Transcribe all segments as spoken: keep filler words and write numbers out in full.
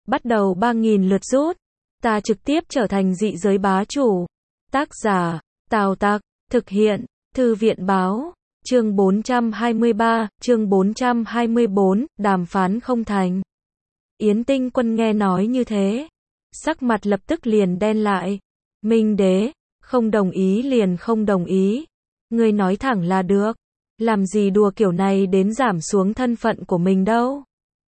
bắt đầu ba nghìn lượt rút. Ta trực tiếp trở thành dị giới bá chủ. Tác giả, Tào Tặc, thực hiện, Thư viện báo, chương bốn trăm hai mươi ba, chương bốn trăm hai mươi bốn, đàm phán không thành. Yến Tinh Quân nghe nói như thế, sắc mặt lập tức liền đen lại. Minh đế, không đồng ý liền không đồng ý. Ngươi nói thẳng là được. Làm gì đùa kiểu này đến giảm xuống thân phận của mình đâu.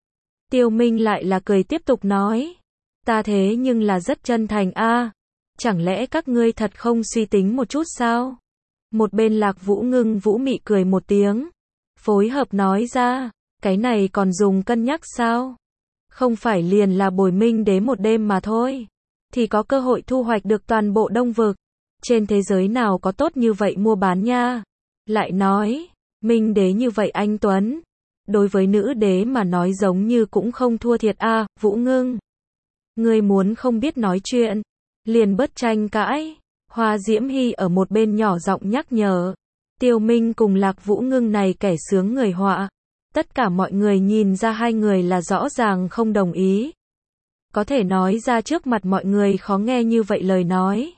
Tiêu Minh lại là cười tiếp tục nói. Ta thế nhưng là rất chân thành a. Chẳng lẽ các ngươi thật không suy tính một chút sao? Một bên Lạc Vũ Ngưng Vũ Mị cười một tiếng. Phối hợp nói ra. Cái này còn dùng cân nhắc sao? Không phải liền là bồi Minh đế một đêm mà thôi. Thì có cơ hội thu hoạch được toàn bộ Đông Vực. Trên thế giới nào có tốt như vậy mua bán nha. Lại nói, Minh đế như vậy anh Tuấn. Đối với nữ đế mà nói giống như cũng không thua thiệt a. À, Vũ Ngưng. Ngươi muốn không biết nói chuyện. Liền bớt tranh cãi. Hoa Diễm Hy ở một bên nhỏ giọng nhắc nhở. Tiêu Minh cùng Lạc Vũ Ngưng này kẻ sướng người họa. Tất cả mọi người nhìn ra hai người là rõ ràng không đồng ý. Có thể nói ra trước mặt mọi người khó nghe như vậy lời nói.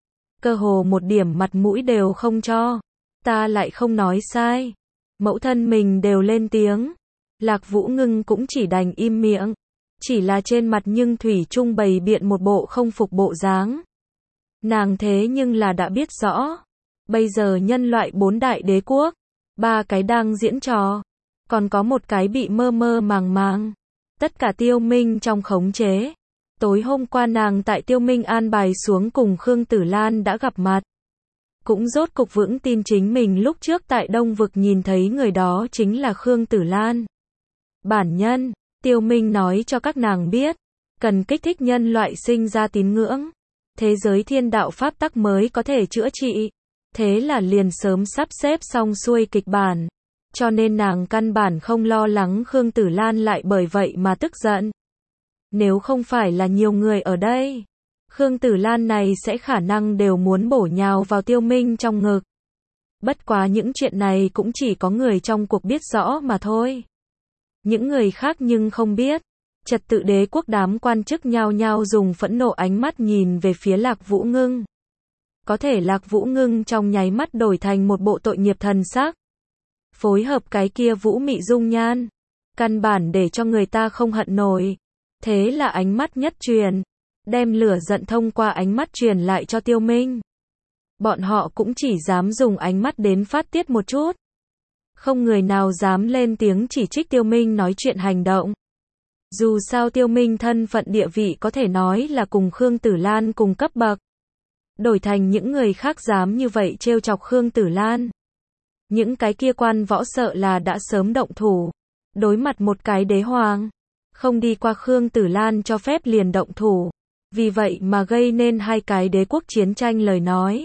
Cơ hồ một điểm mặt mũi đều không cho. Ta lại không nói sai. Mẫu thân mình đều lên tiếng. Lạc Vũ Ngưng cũng chỉ đành im miệng. Chỉ là trên mặt nhưng thủy chung bày biện một bộ không phục bộ dáng. Nàng thế nhưng là đã biết rõ. Bây giờ nhân loại bốn đại đế quốc. Ba cái đang diễn trò. Còn có một cái bị mơ mơ màng màng. Tất cả Tiêu Minh trong khống chế. Tối hôm qua nàng tại Tiêu Minh an bài xuống cùng Khương Tử Lan đã gặp mặt. Cũng rốt cục vững tin chính mình lúc trước tại Đông Vực nhìn thấy người đó chính là Khương Tử Lan. Bản nhân, Tiêu Minh nói cho các nàng biết. Cần kích thích nhân loại sinh ra tín ngưỡng. Thế giới thiên đạo pháp tắc mới có thể chữa trị. Thế là liền sớm sắp xếp xong xuôi kịch bản. Cho nên nàng căn bản không lo lắng Khương Tử Lan lại bởi vậy mà tức giận. Nếu không phải là nhiều người ở đây, Khương Tử Lan này sẽ khả năng đều muốn bổ nhào vào Tiêu Minh trong ngực. Bất quá những chuyện này cũng chỉ có người trong cuộc biết rõ mà thôi. Những người khác nhưng không biết. Trật tự đế quốc đám quan chức nhao nhao dùng phẫn nộ ánh mắt nhìn về phía Lạc Vũ Ngưng. Có thể Lạc Vũ Ngưng trong nháy mắt đổi thành một bộ tội nghiệp thần sắc. Phối hợp cái kia Vũ Mị dung nhan. Căn bản để cho người ta không hận nổi. Thế là ánh mắt nhất truyền. Đem lửa giận thông qua ánh mắt truyền lại cho Tiêu Minh. Bọn họ cũng chỉ dám dùng ánh mắt đến phát tiết một chút. Không người nào dám lên tiếng chỉ trích Tiêu Minh nói chuyện hành động. Dù sao Tiêu Minh thân phận địa vị có thể nói là cùng Khương Tử Lan cùng cấp bậc. Đổi thành những người khác dám như vậy trêu chọc Khương Tử Lan. Những cái kia quan võ sợ là đã sớm động thủ. Đối mặt một cái đế hoàng. Không đi qua Khương Tử Lan cho phép liền động thủ. Vì vậy mà gây nên hai cái đế quốc chiến tranh lời nói.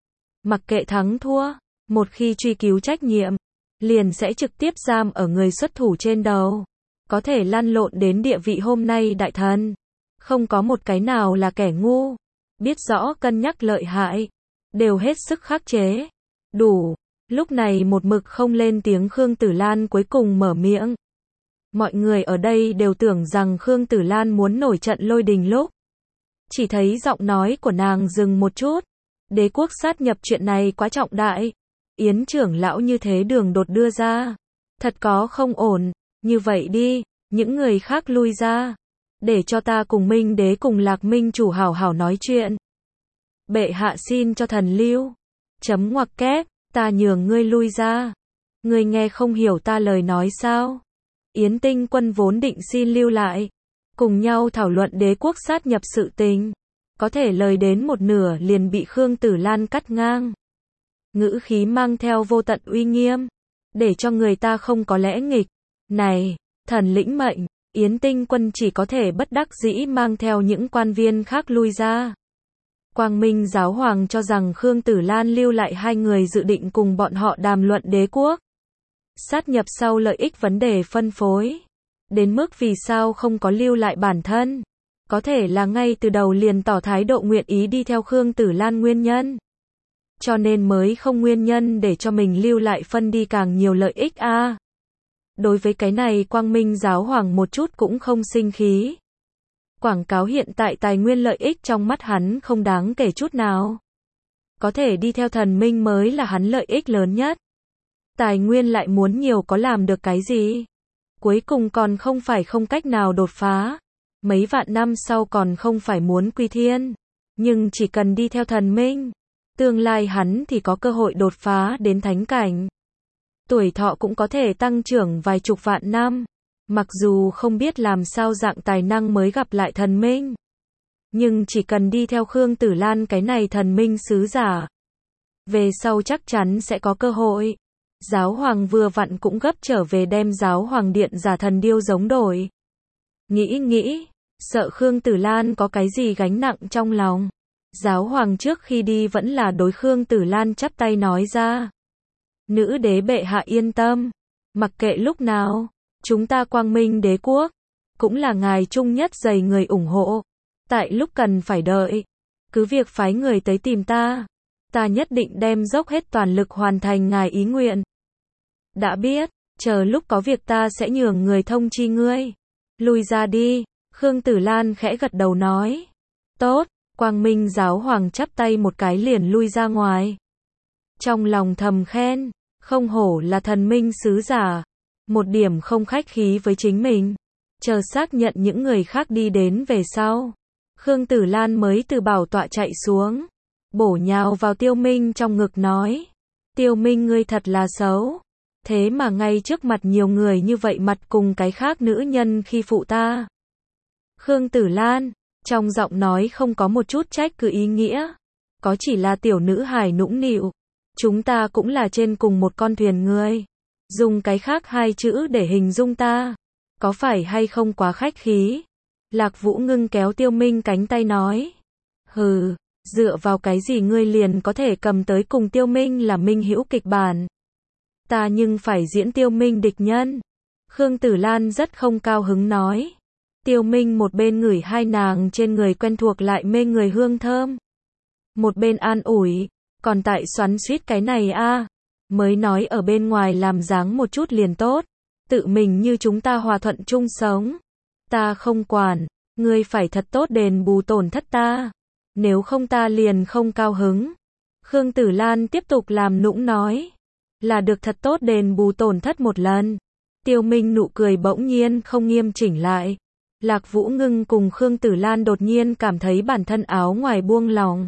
Mặc kệ thắng thua, một khi truy cứu trách nhiệm, liền sẽ trực tiếp giam ở người xuất thủ trên đầu. Có thể lăn lộn đến địa vị hôm nay đại thần. Không có một cái nào là kẻ ngu. Biết rõ cân nhắc lợi hại. Đều hết sức khắc chế. Đủ. Lúc này một mực không lên tiếng Khương Tử Lan cuối cùng mở miệng. Mọi người ở đây đều tưởng rằng Khương Tử Lan muốn nổi trận lôi đình lúc. Chỉ thấy giọng nói của nàng dừng một chút. Đế quốc sát nhập chuyện này quá trọng đại. Yến trưởng lão như thế đường đột đưa ra. Thật có không ổn. Như vậy đi, những người khác lui ra. Để cho ta cùng Minh đế cùng Lạc Minh chủ hảo hảo nói chuyện. Bệ hạ xin cho thần lưu. Chấm ngoặc kép, ta nhường ngươi lui ra. Ngươi nghe không hiểu ta lời nói sao? Yến Tinh Quân vốn định xin lưu lại. Cùng nhau thảo luận đế quốc sát nhập sự tình. Có thể lời đến một nửa liền bị Khương Tử Lan cắt ngang. Ngữ khí mang theo vô tận uy nghiêm. Để cho người ta không có lẽ nghịch. Này, thần lĩnh mệnh. Yến Tinh Quân chỉ có thể bất đắc dĩ mang theo những quan viên khác lui ra. Quang Minh giáo hoàng cho rằng Khương Tử Lan lưu lại hai người dự định cùng bọn họ đàm luận đế quốc. Sát nhập sau lợi ích vấn đề phân phối. Đến mức vì sao không có lưu lại bản thân. Có thể là ngay từ đầu liền tỏ thái độ nguyện ý đi theo Khương Tử Lan nguyên nhân. Cho nên mới không nguyên nhân để cho mình lưu lại phân đi càng nhiều lợi ích a. À. Đối với cái này Quang Minh giáo hoàng một chút cũng không sinh khí. Quảng cáo hiện tại tài nguyên lợi ích trong mắt hắn không đáng kể chút nào. Có thể đi theo thần minh mới là hắn lợi ích lớn nhất. Tài nguyên lại muốn nhiều có làm được cái gì? Cuối cùng còn không phải không cách nào đột phá. Mấy vạn năm sau còn không phải muốn quy thiên. Nhưng chỉ cần đi theo thần minh, tương lai hắn thì có cơ hội đột phá đến thánh cảnh. Tuổi thọ cũng có thể tăng trưởng vài chục vạn năm. Mặc dù không biết làm sao dạng tài năng mới gặp lại thần minh. Nhưng chỉ cần đi theo Khương Tử Lan cái này thần minh sứ giả, về sau chắc chắn sẽ có cơ hội. Giáo hoàng vừa vặn cũng gấp trở về đem giáo hoàng điện giả thần điêu giống đổi. Nghĩ nghĩ, sợ Khương Tử Lan có cái gì gánh nặng trong lòng. Giáo hoàng trước khi đi vẫn là đối Khương Tử Lan chắp tay nói ra. Nữ đế bệ hạ yên tâm. Mặc kệ lúc nào, chúng ta Quang Minh đế quốc, cũng là ngài chung nhất dày người ủng hộ. Tại lúc cần phải đợi, cứ việc phái người tới tìm ta. Ta nhất định đem dốc hết toàn lực hoàn thành ngài ý nguyện. Đã biết, chờ lúc có việc ta sẽ nhường người thông chi ngươi. Lui ra đi, Khương Tử Lan khẽ gật đầu nói. Tốt, Quang Minh giáo hoàng chắp tay một cái liền lui ra ngoài. Trong lòng thầm khen, không hổ là thần minh sứ giả. Một điểm không khách khí với chính mình. Chờ xác nhận những người khác đi đến về sau. Khương Tử Lan mới từ bảo tọa chạy xuống. Bổ nhào vào Tiêu Minh trong ngực nói. Tiêu Minh ngươi thật là xấu. Thế mà ngay trước mặt nhiều người như vậy mặt cùng cái khác nữ nhân khi phụ ta. Khương Tử Lan, trong giọng nói không có một chút trách cứ ý nghĩa. Có chỉ là tiểu nữ hài nũng nịu. Chúng ta cũng là trên cùng một con thuyền người. Dùng cái khác hai chữ để hình dung ta. Có phải hay không quá khách khí? Lạc Vũ Ngưng kéo Tiêu Minh cánh tay nói. Hừ, dựa vào cái gì ngươi liền có thể cầm tới cùng Tiêu Minh là minh hữu kịch bản. Ta nhưng phải diễn Tiêu Minh địch nhân. Khương Tử Lan rất không cao hứng nói. Tiêu Minh một bên ngửi hai nàng trên người quen thuộc lại mê người hương thơm. Một bên an ủi, còn tại xoắn xuýt cái này a, à. Mới nói ở bên ngoài làm dáng một chút liền tốt. Tự mình như chúng ta hòa thuận chung sống. Ta không quản, ngươi phải thật tốt đền bù tổn thất ta. Nếu không ta liền không cao hứng. Khương Tử Lan tiếp tục làm nũng nói. Là được thật tốt đền bù tổn thất một lần. Tiêu Minh nụ cười bỗng nhiên không nghiêm chỉnh lại. Lạc Vũ Ngưng cùng Khương Tử Lan đột nhiên cảm thấy bản thân áo ngoài buông lỏng.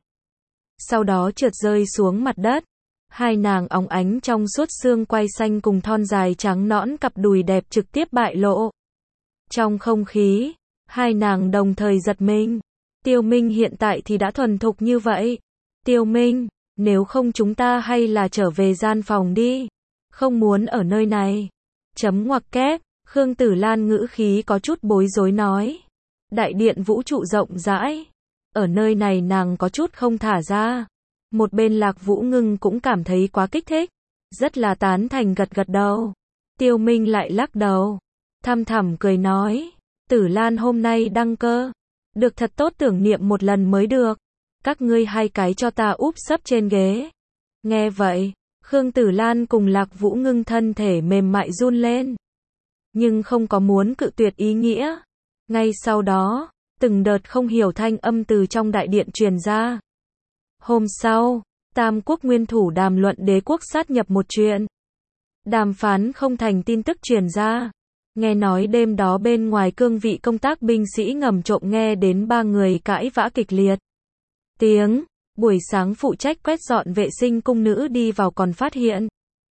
Sau đó trượt rơi xuống mặt đất. Hai nàng óng ánh trong suốt xương quai xanh cùng thon dài trắng nõn cặp đùi đẹp trực tiếp bại lộ. Trong không khí, hai nàng đồng thời giật mình. Tiêu Minh hiện tại thì đã thuần thục như vậy. Tiêu Minh, nếu không chúng ta hay là trở về gian phòng đi. Không muốn ở nơi này. Chấm ngoặc kép, Khương Tử Lan ngữ khí có chút bối rối nói. Đại điện vũ trụ rộng rãi. Ở nơi này nàng có chút không thả ra. Một bên Lạc Vũ Ngưng cũng cảm thấy quá kích thích. Rất là tán thành gật gật đầu. Tiêu Minh lại lắc đầu. Thăm thẳm cười nói. Tử Lan hôm nay đăng cơ. Được thật tốt tưởng niệm một lần mới được. Các ngươi hai cái cho ta úp sấp trên ghế. Nghe vậy, Khương Tử Lan cùng Lạc Vũ Ngưng thân thể mềm mại run lên. Nhưng không có muốn cự tuyệt ý nghĩa. Ngay sau đó, từng đợt không hiểu thanh âm từ trong đại điện truyền ra. Hôm sau, Tam Quốc nguyên thủ đàm luận đế quốc sát nhập một chuyện. Đàm phán không thành tin tức truyền ra. Nghe nói đêm đó bên ngoài cương vị công tác binh sĩ ngầm trộm nghe đến ba người cãi vã kịch liệt. Tiếng, buổi sáng phụ trách quét dọn vệ sinh cung nữ đi vào còn phát hiện.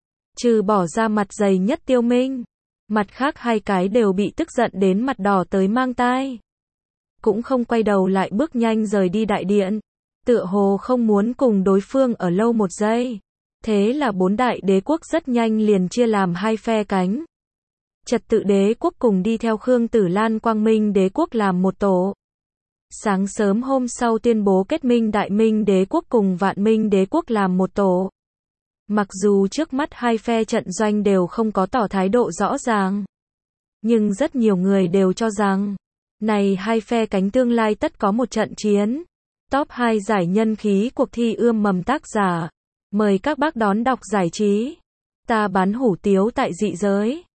Trừ bỏ ra mặt dày nhất Tiêu Minh. Mặt khác hai cái đều bị tức giận đến mặt đỏ tới mang tai. Cũng không quay đầu lại bước nhanh rời đi đại điện. Tựa hồ không muốn cùng đối phương ở lâu một giây. Thế là bốn đại đế quốc rất nhanh liền chia làm hai phe cánh. Trật tự đế quốc cùng đi theo Khương Tử Lan Quang Minh đế quốc làm một tổ. Sáng sớm hôm sau tuyên bố kết minh Đại Minh đế quốc cùng Vạn Minh đế quốc làm một tổ. Mặc dù trước mắt hai phe trận doanh đều không có tỏ thái độ rõ ràng. Nhưng rất nhiều người đều cho rằng, này hai phe cánh tương lai tất có một trận chiến. Top hai giải nhân khí cuộc thi ươm mầm tác giả. Mời các bác đón đọc giải trí. Ta bán hủ tiếu tại dị giới.